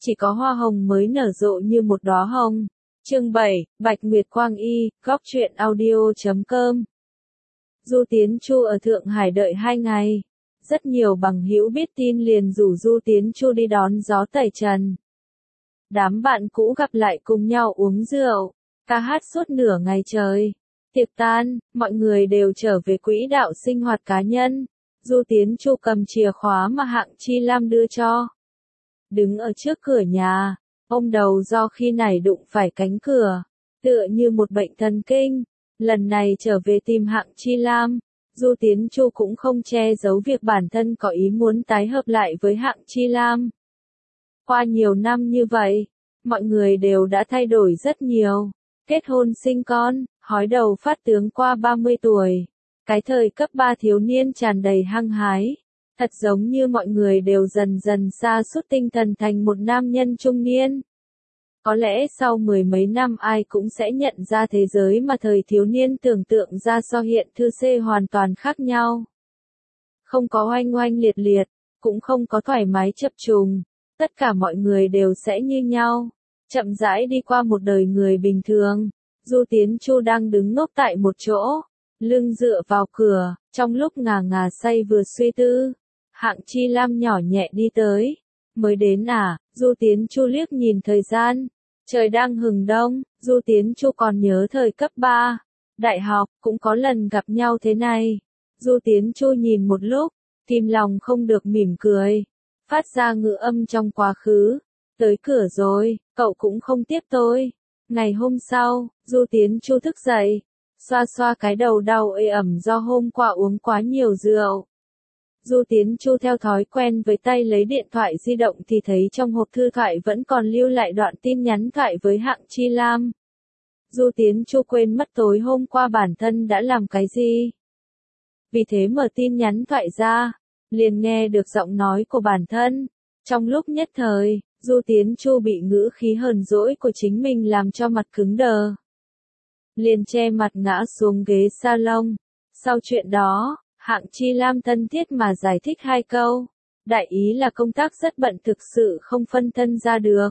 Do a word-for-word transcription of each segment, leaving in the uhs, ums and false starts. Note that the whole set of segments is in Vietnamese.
chỉ có hoa hồng mới nở rộ như một đóa hồng. Chương bảy, Bạch Nguyệt Quang Y, góc truyện audio chấm com. Du Tiến Chu ở Thượng Hải đợi hai ngày. Rất nhiều bằng hữu biết tin liền rủ Du Tiến Chu đi đón gió tẩy trần. Đám bạn cũ gặp lại cùng nhau uống rượu, ca hát suốt nửa ngày trời. Tiệc tan, mọi người đều trở về quỹ đạo sinh hoạt cá nhân. Du Tiến Chu cầm chìa khóa mà Hạng Chi Lam đưa cho. Đứng ở trước cửa nhà, ông đầu do khi này đụng phải cánh cửa, tựa như một bệnh thần kinh. Lần này trở về tìm Hạng Chi Lam, Du Tiến Chu cũng không che giấu việc bản thân có ý muốn tái hợp lại với Hạng Chi Lam. Qua nhiều năm như vậy, mọi người đều đã thay đổi rất nhiều. Kết hôn sinh con, hói đầu phát tướng qua ba mươi tuổi. Cái thời cấp ba thiếu niên tràn đầy hăng hái. Thật giống như mọi người đều dần dần sa sút tinh thần thành một nam nhân trung niên. Có lẽ sau mười mấy năm ai cũng sẽ nhận ra thế giới mà thời thiếu niên tưởng tượng ra so hiện thư xê hoàn toàn khác nhau. Không có oanh oanh liệt liệt, cũng không có thoải mái chập trùng. Tất cả mọi người đều sẽ như nhau. Chậm rãi đi qua một đời người bình thường. Du Tiến Chu đang đứng ngốc tại một chỗ, lưng dựa vào cửa, trong lúc ngà ngà say vừa suy tư. Hạng Chi Lam nhỏ nhẹ đi tới. Mới đến à? Du Tiến Chu liếc nhìn thời gian. Trời đang hừng đông. Du Tiến Chu còn nhớ thời cấp ba. Đại học, cũng có lần gặp nhau thế này. Du Tiến Chu nhìn một lúc, kìm lòng không được mỉm cười. Phát ra ngữ âm trong quá khứ. Tới cửa rồi, cậu cũng không tiếp tôi. Ngày hôm sau, Du Tiến Chu thức dậy. Xoa xoa cái đầu đau ê ẩm do hôm qua uống quá nhiều rượu. Du Tiến Chu theo thói quen với tay lấy điện thoại di động thì thấy trong hộp thư thoại vẫn còn lưu lại đoạn tin nhắn thoại với Hạng Chi Lam. Du Tiến Chu quên mất tối hôm qua bản thân đã làm cái gì. Vì thế mở tin nhắn thoại ra, liền nghe được giọng nói của bản thân. Trong lúc nhất thời, Du Tiến Chu bị ngữ khí hờn dỗi của chính mình làm cho mặt cứng đờ. Liền che mặt ngã xuống ghế salon. Sau chuyện đó, Hạng Chi Lam thân thiết mà giải thích hai câu. Đại ý là công tác rất bận thực sự không phân thân ra được.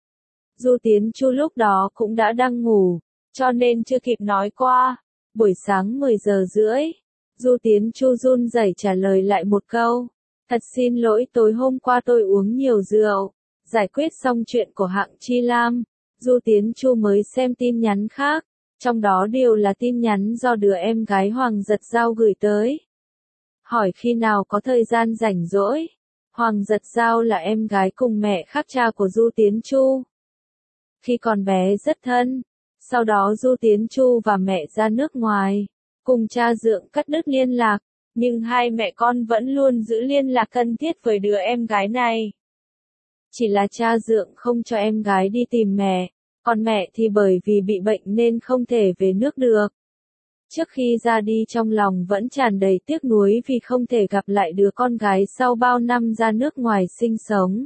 Du Tiến Chu lúc đó cũng đã đang ngủ, cho nên chưa kịp nói qua. Buổi sáng mười giờ rưỡi, Du Tiến Chu run rẩy trả lời lại một câu. Thật xin lỗi tối hôm qua tôi uống nhiều rượu. Giải quyết xong chuyện của Hạng Chi Lam, Du Tiến Chu mới xem tin nhắn khác. Trong đó đều là tin nhắn do đứa em gái Hoàng Giật Giao gửi tới. Hỏi khi nào có thời gian rảnh rỗi. Hoàng Giật Giao là em gái cùng mẹ khác cha của Du Tiến Chu. Khi còn bé rất thân. Sau đó Du Tiến Chu và mẹ ra nước ngoài. Cùng cha dượng cắt đứt liên lạc. Nhưng hai mẹ con vẫn luôn giữ liên lạc thân thiết với đứa em gái này. Chỉ là cha dượng không cho em gái đi tìm mẹ. Còn mẹ thì bởi vì bị bệnh nên không thể về nước được. Trước khi ra đi trong lòng vẫn tràn đầy tiếc nuối vì không thể gặp lại đứa con gái sau bao năm ra nước ngoài sinh sống.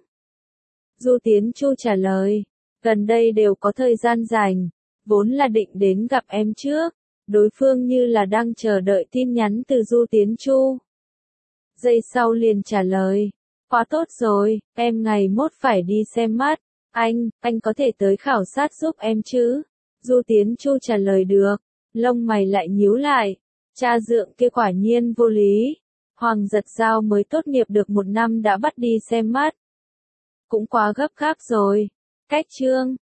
Du Tiến Chu trả lời, gần đây đều có thời gian rảnh, vốn là định đến gặp em trước. Đối phương như là đang chờ đợi tin nhắn từ Du Tiến Chu. Giây sau liền trả lời, quá tốt rồi, em ngày mốt phải đi xem mắt. Anh, anh có thể tới khảo sát giúp em chứ? Du Tiến Chu trả lời được, lông mày lại nhíu lại. Cha dượng kia quả nhiên vô lý. Hoàng Giật Giao mới tốt nghiệp được một năm đã bắt đi xem mắt. Cũng quá gấp gáp rồi. Cách chương.